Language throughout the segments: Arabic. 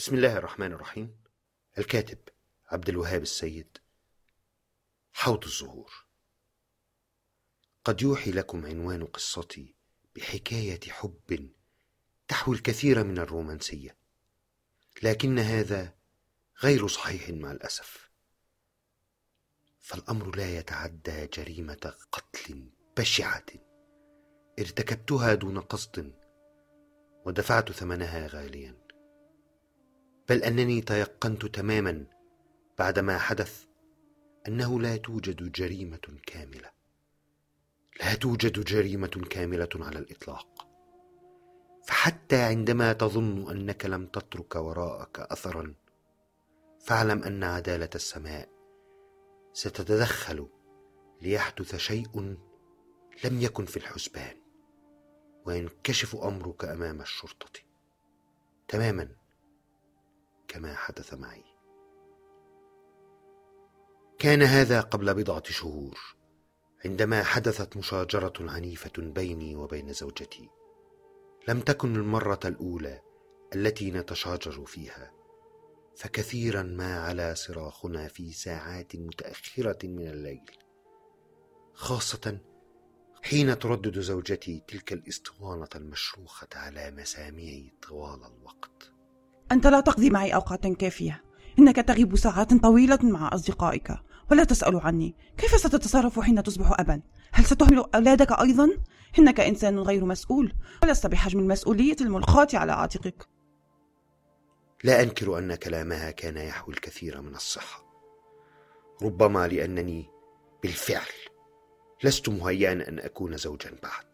بسم الله الرحمن الرحيم. الكاتب عبد الوهاب السيد. حوض الزهور. قد يوحي لكم عنوان قصتي بحكاية حب تحوي الكثير من الرومانسية، لكن هذا غير صحيح مع الأسف، فالأمر لا يتعدى جريمة قتل بشعة ارتكبتها دون قصد ودفعت ثمنها غاليا، بل أنني تيقنت تماما بعدما حدث أنه لا توجد جريمة كاملة، لا توجد جريمة كاملة على الإطلاق. فحتى عندما تظن أنك لم تترك وراءك أثرا، فاعلم أن عدالة السماء ستتدخل ليحدث شيء لم يكن في الحسبان، وينكشف أمرك أمام الشرطة تماما كما حدث معي. كان هذا قبل بضعة شهور، عندما حدثت مشاجرة عنيفة بيني وبين زوجتي. لم تكن المرة الأولى التي نتشاجر فيها، فكثيرا ما علا صراخنا في ساعات متأخرة من الليل، خاصة حين تردد زوجتي تلك الاسطوانة المشروخة على مسامعي طوال الوقت: أنت لا تقضي معي أوقات كافية، إنك تغيب ساعات طويلة مع أصدقائك ولا تسأل عني. كيف ستتصرف حين تصبح أبا؟ هل ستهمل أولادك أيضا؟ إنك إنسان غير مسؤول، ولست بحجم المسؤولية الملقاة على عاتقك. لا أنكر أن كلامها كان يحوي الكثير من الصحة، ربما لأنني بالفعل لست مهيئا أن أكون زوجا بعد.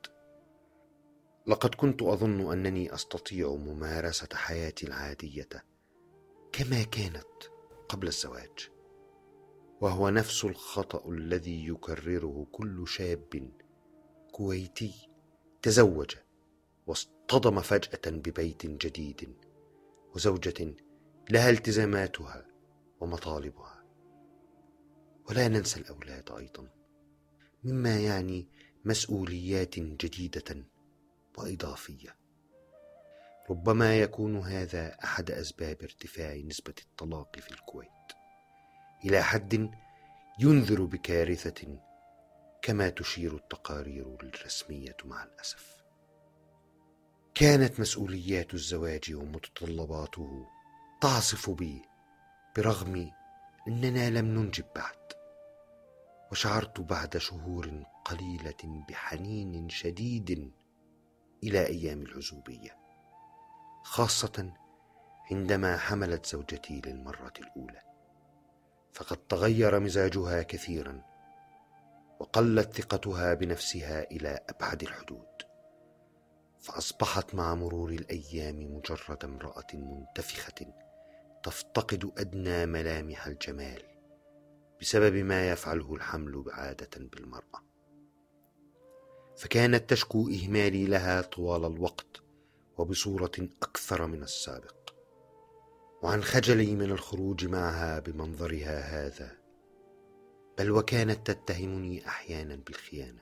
لقد كنت أظن أنني أستطيع ممارسة حياتي العادية كما كانت قبل الزواج، وهو نفس الخطأ الذي يكرره كل شاب كويتي تزوج واصطدم فجأة ببيت جديد وزوجة لها التزاماتها ومطالبها. ولا ننسى الأولاد أيضا، مما يعني مسؤوليات جديدة وإضافية. ربما يكون هذا أحد أسباب ارتفاع نسبة الطلاق في الكويت إلى حد ينذر بكارثة كما تشير التقارير الرسمية مع الأسف. كانت مسؤوليات الزواج ومتطلباته تعصف بي برغم أننا لم ننجب بعد، وشعرت بعد شهور قليلة بحنين شديد إلى أيام العزوبية، خاصة عندما حملت زوجتي للمرة الأولى، فقد تغير مزاجها كثيرا وقلت ثقتها بنفسها إلى أبعد الحدود، فأصبحت مع مرور الأيام مجرد امرأة منتفخة تفتقد أدنى ملامح الجمال بسبب ما يفعله الحمل عادة بالمرأة. فكانت تشكو إهمالي لها طوال الوقت وبصورة أكثر من السابق، وعن خجلي من الخروج معها بمنظرها هذا، بل وكانت تتهمني أحيانا بالخيانة.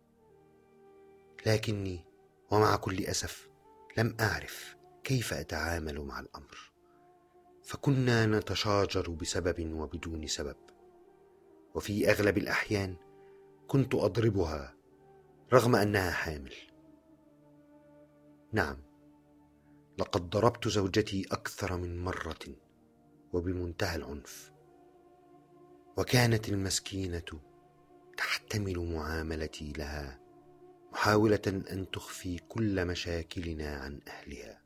لكني ومع كل أسف لم أعرف كيف أتعامل مع الأمر، فكنا نتشاجر بسبب وبدون سبب، وفي أغلب الأحيان كنت أضربها رغم أنها حامل. نعم، لقد ضربت زوجتي أكثر من مرة وبمنتهى العنف، وكانت المسكينة تحتمل معاملتي لها محاولة أن تخفي كل مشاكلنا عن أهلها.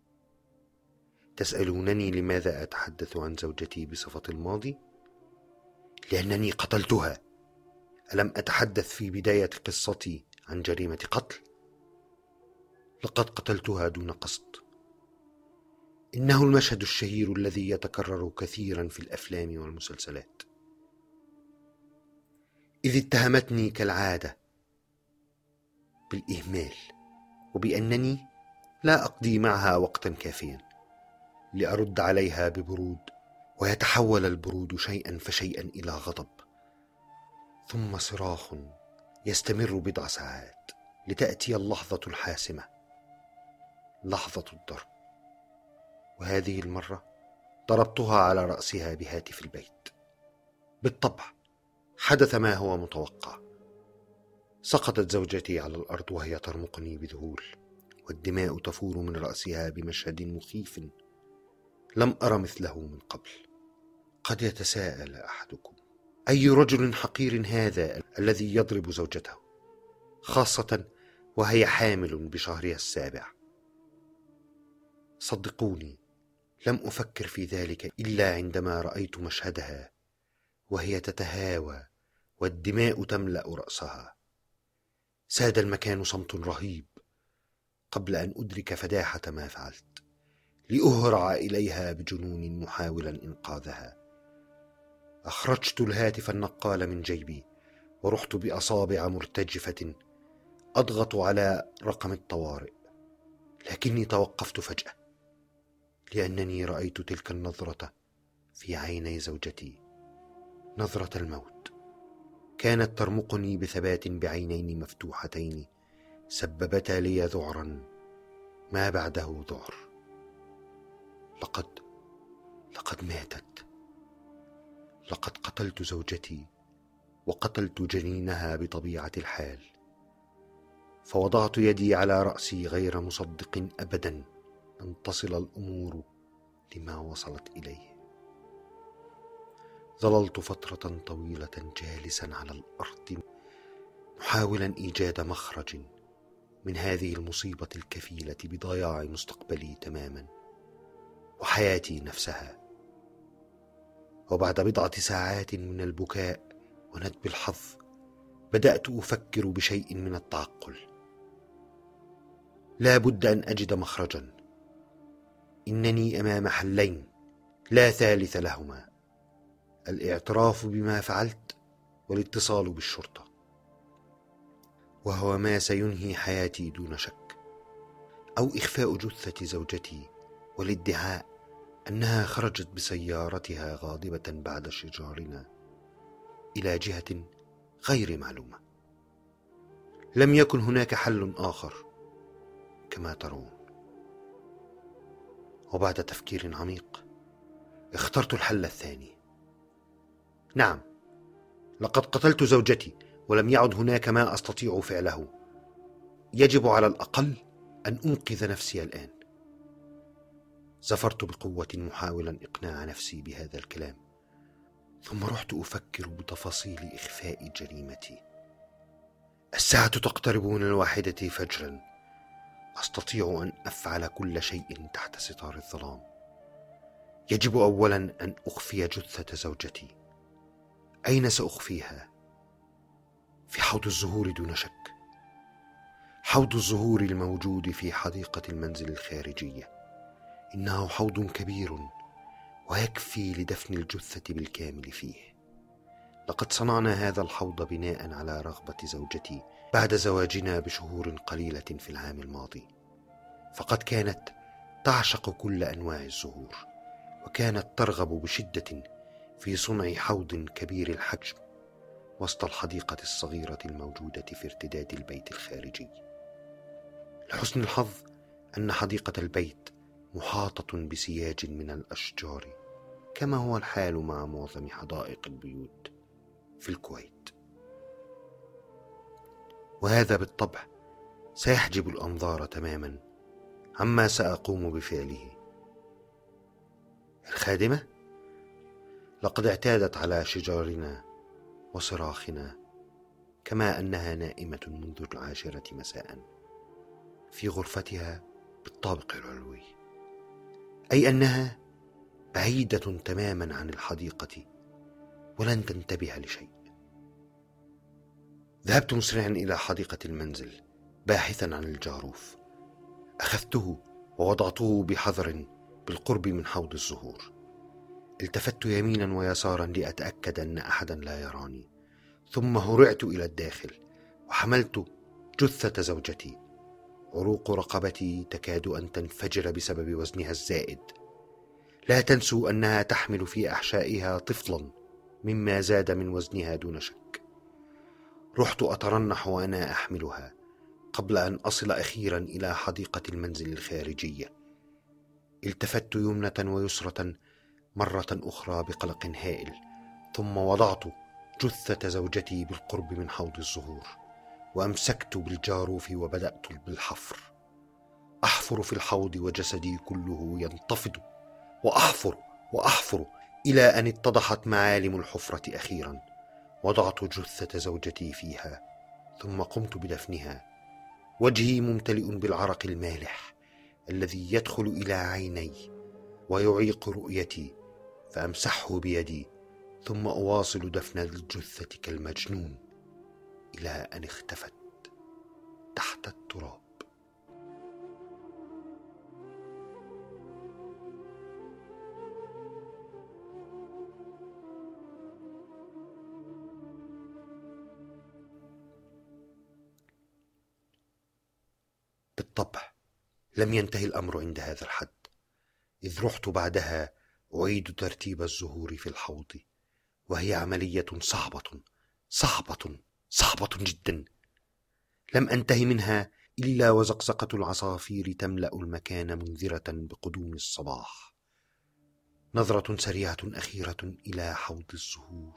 تسألونني لماذا أتحدث عن زوجتي بصفة الماضي؟ لأنني قتلتها. ألم أتحدث في بداية قصتي عن جريمة قتل؟ لقد قتلتها دون قصد. إنه المشهد الشهير الذي يتكرر كثيرا في الأفلام والمسلسلات، إذ اتهمتني كالعادة بالإهمال وبأنني لا أقضي معها وقتا كافيا، لأرد عليها ببرود، ويتحول البرود شيئا فشيئا إلى غضب، ثم صراخ يستمر بضع ساعات لتأتي اللحظة الحاسمة، لحظة الضرب. وهذه المرة ضربتها على رأسها بهاتف البيت. بالطبع حدث ما هو متوقع. سقطت زوجتي على الأرض وهي ترمقني بذهول، والدماء تفور من رأسها بمشهد مخيف لم أر مثله من قبل. قد يتساءل أحدكم: أي رجل حقير هذا الذي يضرب زوجته، خاصة وهي حامل بشهرها السابع؟ صدقوني، لم أفكر في ذلك إلا عندما رأيت مشهدها وهي تتهاوى والدماء تملأ رأسها. ساد المكان صمت رهيب قبل أن أدرك فداحة ما فعلت، لأهرع إليها بجنون محاولا إنقاذها. أخرجت الهاتف النقال من جيبي ورحت بأصابع مرتجفة أضغط على رقم الطوارئ، لكني توقفت فجأة لأنني رأيت تلك النظرة في عيني زوجتي، نظرة الموت. كانت ترمقني بثبات بعينين مفتوحتين سببتا لي ذعرا ما بعده ذعر. لقد ماتت. لقد قتلت زوجتي وقتلت جنينها بطبيعة الحال. فوضعت يدي على رأسي غير مصدق أبدا أن تصل الأمور لما وصلت إليه. ظللت فترة طويلة جالسا على الأرض محاولا إيجاد مخرج من هذه المصيبة الكفيلة بضياع مستقبلي تماما وحياتي نفسها. وبعد بضعة ساعات من البكاء وندب الحظ بدأت أفكر بشيء من التعقل. لا بد أن أجد مخرجا. إنني أمام حلين لا ثالث لهما: الاعتراف بما فعلت والاتصال بالشرطة، وهو ما سينهي حياتي دون شك، أو إخفاء جثة زوجتي والادعاء أنها خرجت بسيارتها غاضبة بعد شجارنا إلى جهة غير معلومة. لم يكن هناك حل آخر كما ترون. وبعد تفكير عميق اخترت الحل الثاني. نعم، لقد قتلت زوجتي ولم يعد هناك ما أستطيع فعله. يجب على الأقل أن أنقذ نفسي الآن. زفرت بقوة محاولا إقناع نفسي بهذا الكلام، ثم رحت أفكر بتفاصيل إخفاء جريمتي. الساعة تقترب من 1 فجرا. أستطيع أن أفعل كل شيء تحت ستار الظلام. يجب أولا أن أخفي جثة زوجتي. أين سأخفيها؟ في حوض الزهور دون شك. حوض الزهور الموجود في حديقة المنزل الخارجية. إنه حوض كبير ويكفي لدفن الجثة بالكامل فيه. لقد صنعنا هذا الحوض بناء على رغبة زوجتي بعد زواجنا بشهور قليلة في العام الماضي، فقد كانت تعشق كل أنواع الزهور، وكانت ترغب بشدة في صنع حوض كبير الحجم وسط الحديقة الصغيرة الموجودة في ارتداد البيت الخارجي. لحسن الحظ أن حديقة البيت محاطة بسياج من الأشجار، كما هو الحال مع معظم حدائق البيوت في الكويت، وهذا بالطبع سيحجب الأنظار تماما عما سأقوم بفعله. الخادمة لقد اعتادت على شجارنا وصراخنا، كما أنها نائمة منذ 10 مساء في غرفتها بالطابق العلوي، أي أنها بعيدة تماما عن الحديقة ولن تنتبه لشيء. ذهبت مسرعا إلى حديقة المنزل باحثا عن الجاروف. أخذته ووضعته بحذر بالقرب من حوض الزهور. التفت يمينا ويسارا لأتأكد أن أحدا لا يراني، ثم هرعت إلى الداخل وحملت جثة زوجتي. عروق رقبتي تكاد أن تنفجر بسبب وزنها الزائد. لا تنسوا أنها تحمل في أحشائها طفلا مما زاد من وزنها دون شك. رحت أترنح وأنا أحملها قبل أن أصل أخيرا إلى حديقة المنزل الخارجية. التفت يمنة ويسرة مرة أخرى بقلق هائل، ثم وضعت جثة زوجتي بالقرب من حوض الزهور، وأمسكت بالجاروف وبدأت بالحفر. أحفر في الحوض وجسدي كله ينتفض، وأحفر إلى أن اتضحت معالم الحفرة أخيرا. وضعت جثة زوجتي فيها، ثم قمت بدفنها، وجهي ممتلئ بالعرق المالح الذي يدخل إلى عيني ويعيق رؤيتي، فأمسحه بيدي، ثم أواصل دفن الجثة كالمجنون إلى أن اختفت تحت التراب. بالطبع لم ينتهي الأمر عند هذا الحد، إذ رحت بعدها أعيد ترتيب الزهور في الحوض، وهي عملية صعبة جدا. لم أنتهي منها إلا وزقزقة العصافير تملأ المكان منذرة بقدوم الصباح. نظرة سريعة أخيرة إلى حوض الزهور.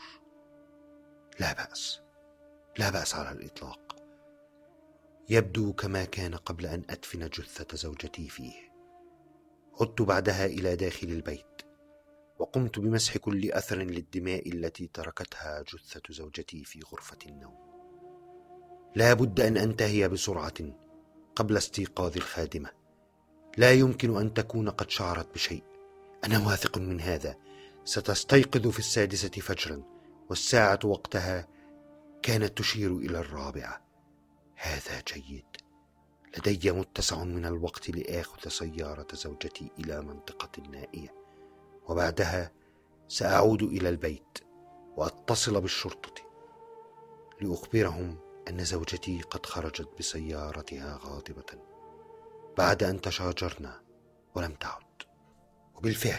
لا بأس على الإطلاق. يبدو كما كان قبل أن أدفن جثة زوجتي فيه. عدت بعدها إلى داخل البيت، وقمت بمسح كل أثر للدماء التي تركتها جثة زوجتي في غرفة النوم. لا بد أن أنتهي بسرعة قبل استيقاظ الخادمة. لا يمكن أن تكون قد شعرت بشيء، أنا واثق من هذا. ستستيقظ في 6 فجرا، والساعة وقتها كانت تشير إلى 4. هذا جيد. لدي متسع من الوقت لآخذ سيارة زوجتي إلى منطقة نائية، وبعدها سأعود إلى البيت وأتصل بالشرطة لأخبرهم أن زوجتي قد خرجت بسيارتها غاضبة بعد أن تشاجرنا ولم تعد. وبالفعل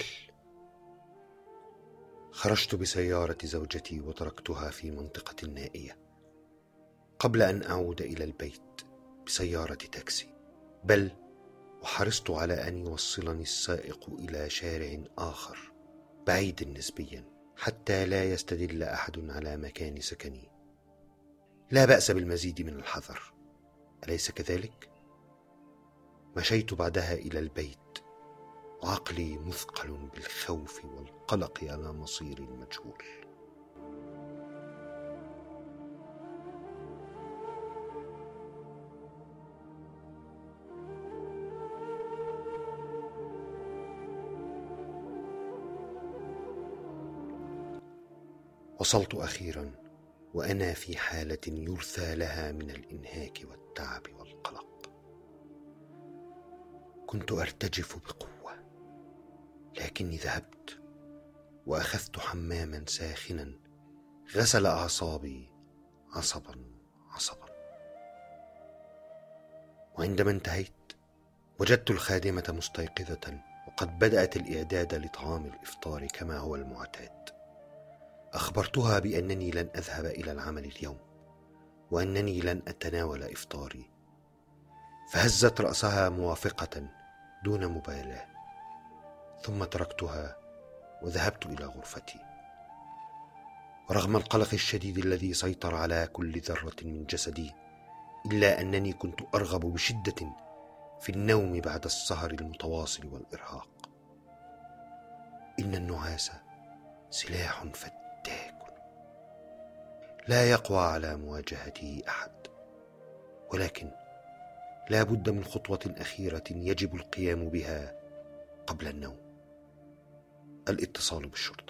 خرجت بسيارة زوجتي وتركتها في منطقة نائية قبل أن أعود إلى البيت بسيارة تاكسي، بل وحرصت على أن يوصلني السائق إلى شارع آخر بعيد نسبيا حتى لا يستدل أحد على مكان سكني. لا بأس بالمزيد من الحذر، أليس كذلك؟ مشيت بعدها إلى البيت وعقلي مثقل بالخوف والقلق على مصير المجهول. وصلت أخيرا وأنا في حالة يرثى لها من الإنهاك والتعب والقلق. كنت أرتجف بقوة، لكني ذهبت وأخذت حماما ساخنا غسل أعصابي عصبا. وعندما انتهيت وجدت الخادمة مستيقظة وقد بدأت الإعداد لطعام الإفطار كما هو المعتاد. أخبرتها بأنني لن أذهب إلى العمل اليوم وأنني لن أتناول إفطاري، فهزت رأسها موافقة دون مبالاة، ثم تركتها وذهبت إلى غرفتي. ورغم القلق الشديد الذي سيطر على كل ذرة من جسدي، إلا أنني كنت أرغب بشدة في النوم بعد السهر المتواصل والإرهاق. إن النعاس سلاح فتاك لا يقوى على مواجهته أحد، ولكن لا بد من خطوة أخيرة يجب القيام بها قبل النوم: الاتصال بالشرطة.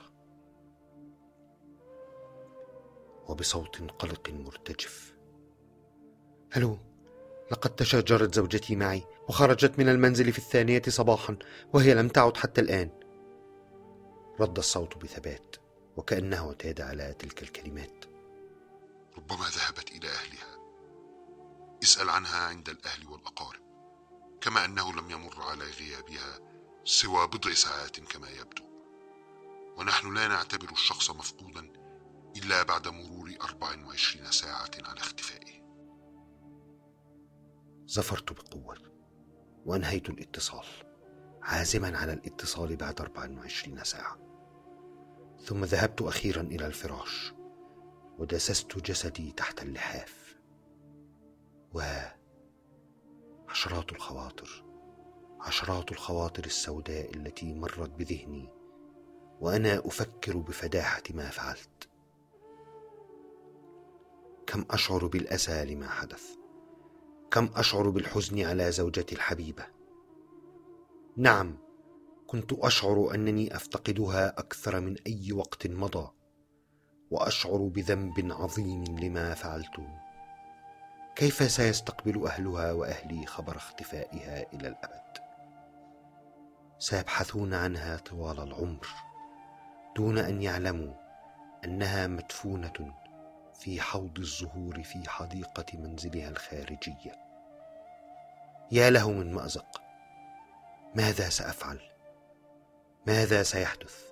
وبصوت قلق مرتجف: هلو، لقد تشاجرت زوجتي معي وخرجت من المنزل في 2 صباحا وهي لم تعد حتى الآن. رد الصوت بثبات وكأنه اعتاد على تلك الكلمات. ربما ذهبت إلى أهلها. اسأل عنها عند الأهل والأقارب، كما أنه لم يمر على غيابها سوى بضع ساعات كما يبدو، ونحن لا نعتبر الشخص مفقودا إلا بعد مرور 24 ساعة على اختفائه. زفرت بقوة وأنهيت الاتصال. عازما على الاتصال بعد 24 ساعة. ثم ذهبت أخيرا إلى الفراش ودسست جسدي تحت اللحاف. وعشرات الخواطر السوداء التي مرت بذهني وأنا أفكر بفداحة ما فعلت. كم أشعر بالأسى لما حدث، كم أشعر بالحزن على زوجتي الحبيبة. نعم، كنت أشعر أنني أفتقدها أكثر من أي وقت مضى، وأشعر بذنب عظيم لما فعلته. كيف سيستقبل أهلها وأهلي خبر اختفائها إلى الأبد؟ سيبحثون عنها طوال العمر دون أن يعلموا أنها مدفونة في حوض الزهور في حديقة منزلها الخارجية. يا له من مأزق! ماذا سأفعل؟ ماذا سيحدث؟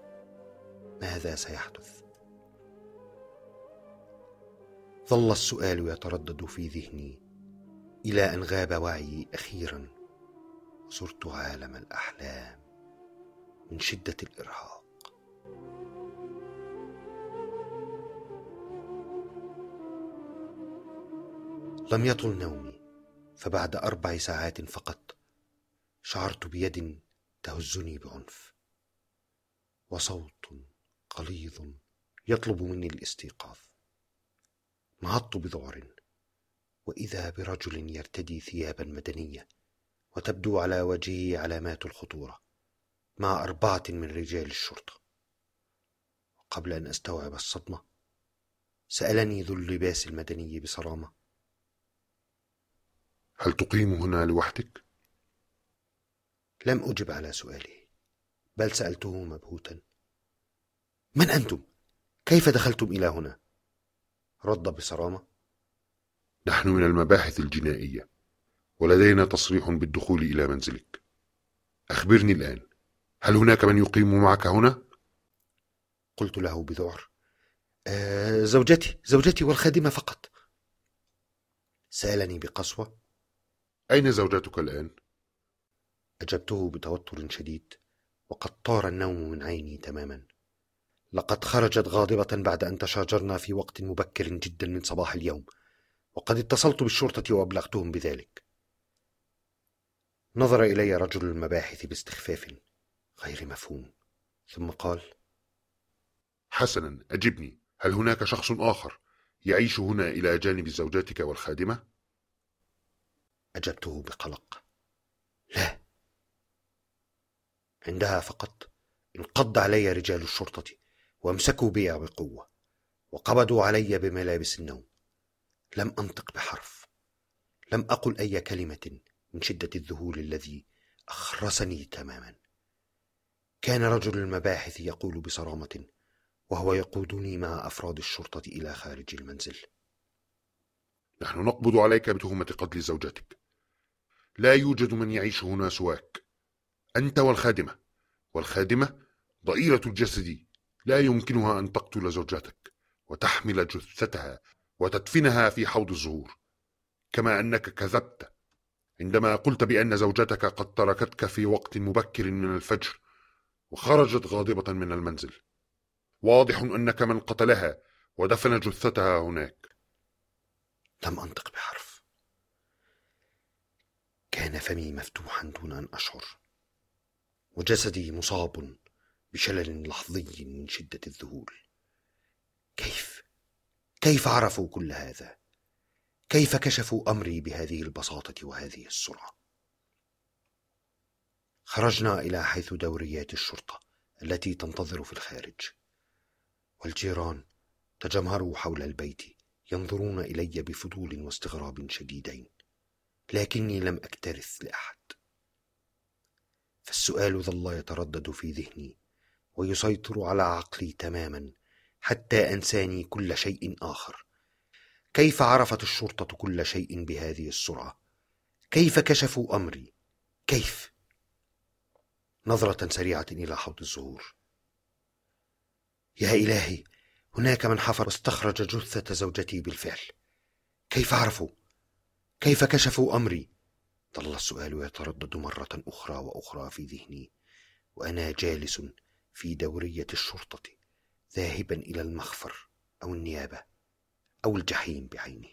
ظل السؤال يتردد في ذهني إلى أن غاب وعيي أخيرا، وصرت عالم الأحلام من شدة الإرهاق. لم يطل نومي، فبعد 4 ساعات فقط شعرت بيد تهزني بعنف، وصوت غليظ يطلب مني الاستيقاظ. نهضت بذعر، وإذا برجل يرتدي ثيابا مدنية وتبدو على وجهه علامات الخطورة، مع 4 من رجال الشرطة. وقبل أن أستوعب الصدمة سألني ذو اللباس المدني بصرامة: هل تقيم هنا لوحدك؟ لم أجب على سؤاله، بل سألته مبهوتا: من أنتم؟ كيف دخلتم إلى هنا؟ رد بصرامة: نحن من المباحث الجنائية، ولدينا تصريح بالدخول إلى منزلك. أخبرني الآن، هل هناك من يقيم معك هنا؟ قلت له بذعر: زوجتي والخادمة فقط. سألني بقسوة: أين زوجتك الآن؟ أجبته بتوتر شديد، وقد طار النوم من عيني تماما. لقد خرجت غاضبة بعد أن تشاجرنا في وقت مبكر جدا من صباح اليوم، وقد اتصلت بالشرطة وأبلغتهم بذلك. نظر إلي رجل المباحث باستخفاف غير مفهوم، ثم قال: حسنا، أجبني، هل هناك شخص آخر يعيش هنا إلى جانب زوجتك والخادمة؟ أجبته بقلق: لا. عندها فقط انقض علي رجال الشرطة وامسكوا بي بقوة وقبضوا علي بملابس النوم. لم أنطق بحرف، لم أقل أي كلمة من شدة الذهول الذي أخرسني تماما. كان رجل المباحث يقول بصرامة وهو يقودني مع أفراد الشرطة إلى خارج المنزل: نحن نقبض عليك بتهمة قتل زوجتك. لا يوجد من يعيش هنا سواك، أنت والخادمة ضئيلة الجسد، لا يمكنها أن تقتل زوجتك وتحمل جثتها وتدفنها في حوض الزهور، كما أنك كذبت عندما قلت بأن زوجتك قد تركتك في وقت مبكر من الفجر وخرجت غاضبة من المنزل. واضح أنك من قتلها ودفن جثتها هناك. لم أنطق بحرف. كان فمي مفتوحا دون أن أشعر، وجسدي مصاب بشلل لحظي من شدة الذهول. كيف عرفوا كل هذا؟ كيف كشفوا أمري بهذه البساطة وهذه السرعة؟ خرجنا إلى حيث دوريات الشرطة التي تنتظر في الخارج، والجيران تجمهروا حول البيت ينظرون إلي بفضول واستغراب شديدين، لكني لم أكترث لأحد. فالسؤال ظل يتردد في ذهني ويسيطر على عقلي تماما حتى أنساني كل شيء آخر. كيف عرفت الشرطة كل شيء بهذه السرعة؟ كيف كشفوا أمري؟ كيف؟ نظرة سريعة إلى حوض الزهور. يا إلهي، هناك من حفر واستخرج جثة زوجتي بالفعل. كيف عرفوا؟ كيف كشفوا أمري؟ ظل السؤال يتردد مرة أخرى وأخرى في ذهني وأنا جالس في دورية الشرطة ذاهبا إلى المخفر أو النيابة أو الجحيم بعينه.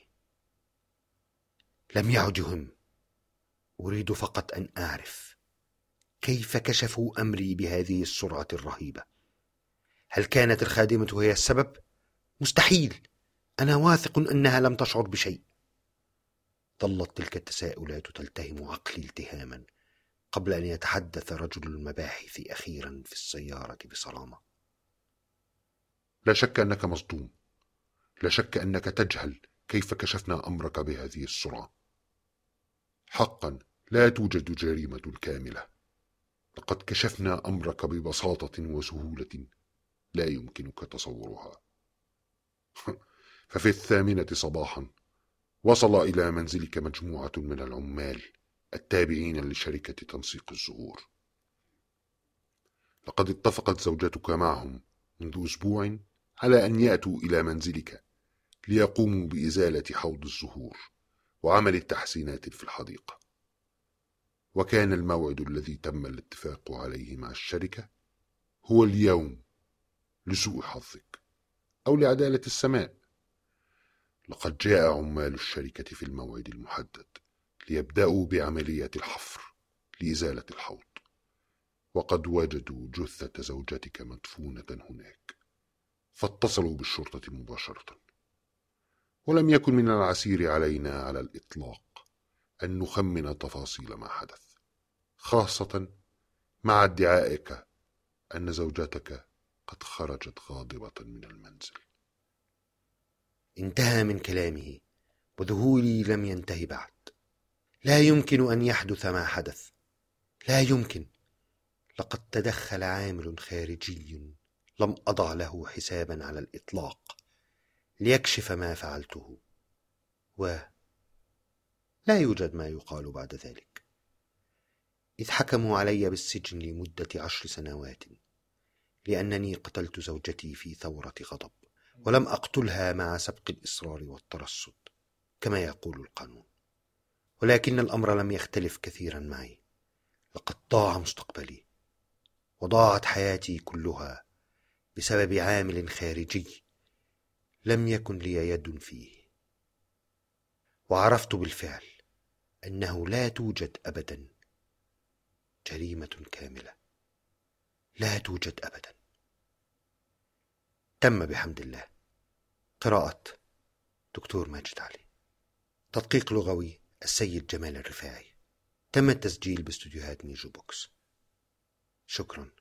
لم يعد يهم، أريد فقط أن أعرف كيف كشفوا أمري بهذه السرعة الرهيبة. هل كانت الخادمة هي السبب؟ مستحيل، أنا واثق أنها لم تشعر بشيء. ظلت تلك التساؤلات تلتهم عقلي التهاما قبل أن يتحدث رجل المباحث أخيرا في السيارة بصرامة. لا شك أنك مصدوم، لا شك أنك تجهل كيف كشفنا أمرك بهذه السرعة. حقا لا توجد جريمة كاملة، لقد كشفنا أمرك ببساطة وسهولة لا يمكنك تصورها. ففي 8 صباحا وصل إلى منزلك مجموعة من العمال التابعين لشركة تنسيق الزهور. لقد اتفقت زوجتك معهم منذ أسبوع على أن يأتوا إلى منزلك ليقوموا بإزالة حوض الزهور وعمل التحسينات في الحديقة. وكان الموعد الذي تم الاتفاق عليه مع الشركة هو اليوم، لسوء حظك أو لعدالة السماء. لقد جاء عمال الشركة في الموعد المحدد ليبدأوا بعملية الحفر لإزالة الحوض، وقد وجدوا جثة زوجتك مدفونة هناك، فاتصلوا بالشرطة مباشرة. ولم يكن من العسير علينا على الإطلاق أن نخمن تفاصيل ما حدث، خاصة مع ادعائك أن زوجتك قد خرجت غاضبة من المنزل. انتهى من كلامه، وذهولي لم ينتهي بعد. لا يمكن أن يحدث ما حدث، لا يمكن. لقد تدخل عامل خارجي لم أضع له حسابا على الإطلاق ليكشف ما فعلته، ولا يوجد ما يقال بعد ذلك، إذ حكموا علي بالسجن لمدة 10 سنوات لأنني قتلت زوجتي في ثورة غضب، ولم أقتلها مع سبق الإصرار والترصد كما يقول القانون. ولكن الأمر لم يختلف كثيرا معي. لقد ضاع مستقبلي وضاعت حياتي كلها بسبب عامل خارجي لم يكن لي يد فيه. وعرفت بالفعل أنه لا توجد أبدا جريمة كاملة، لا توجد أبدا. تم بحمد الله. قراءة دكتور ماجد علي. تدقيق لغوي السيد جمال الرفاعي. تم التسجيل باستوديوهات ميجو بوكس. شكرا.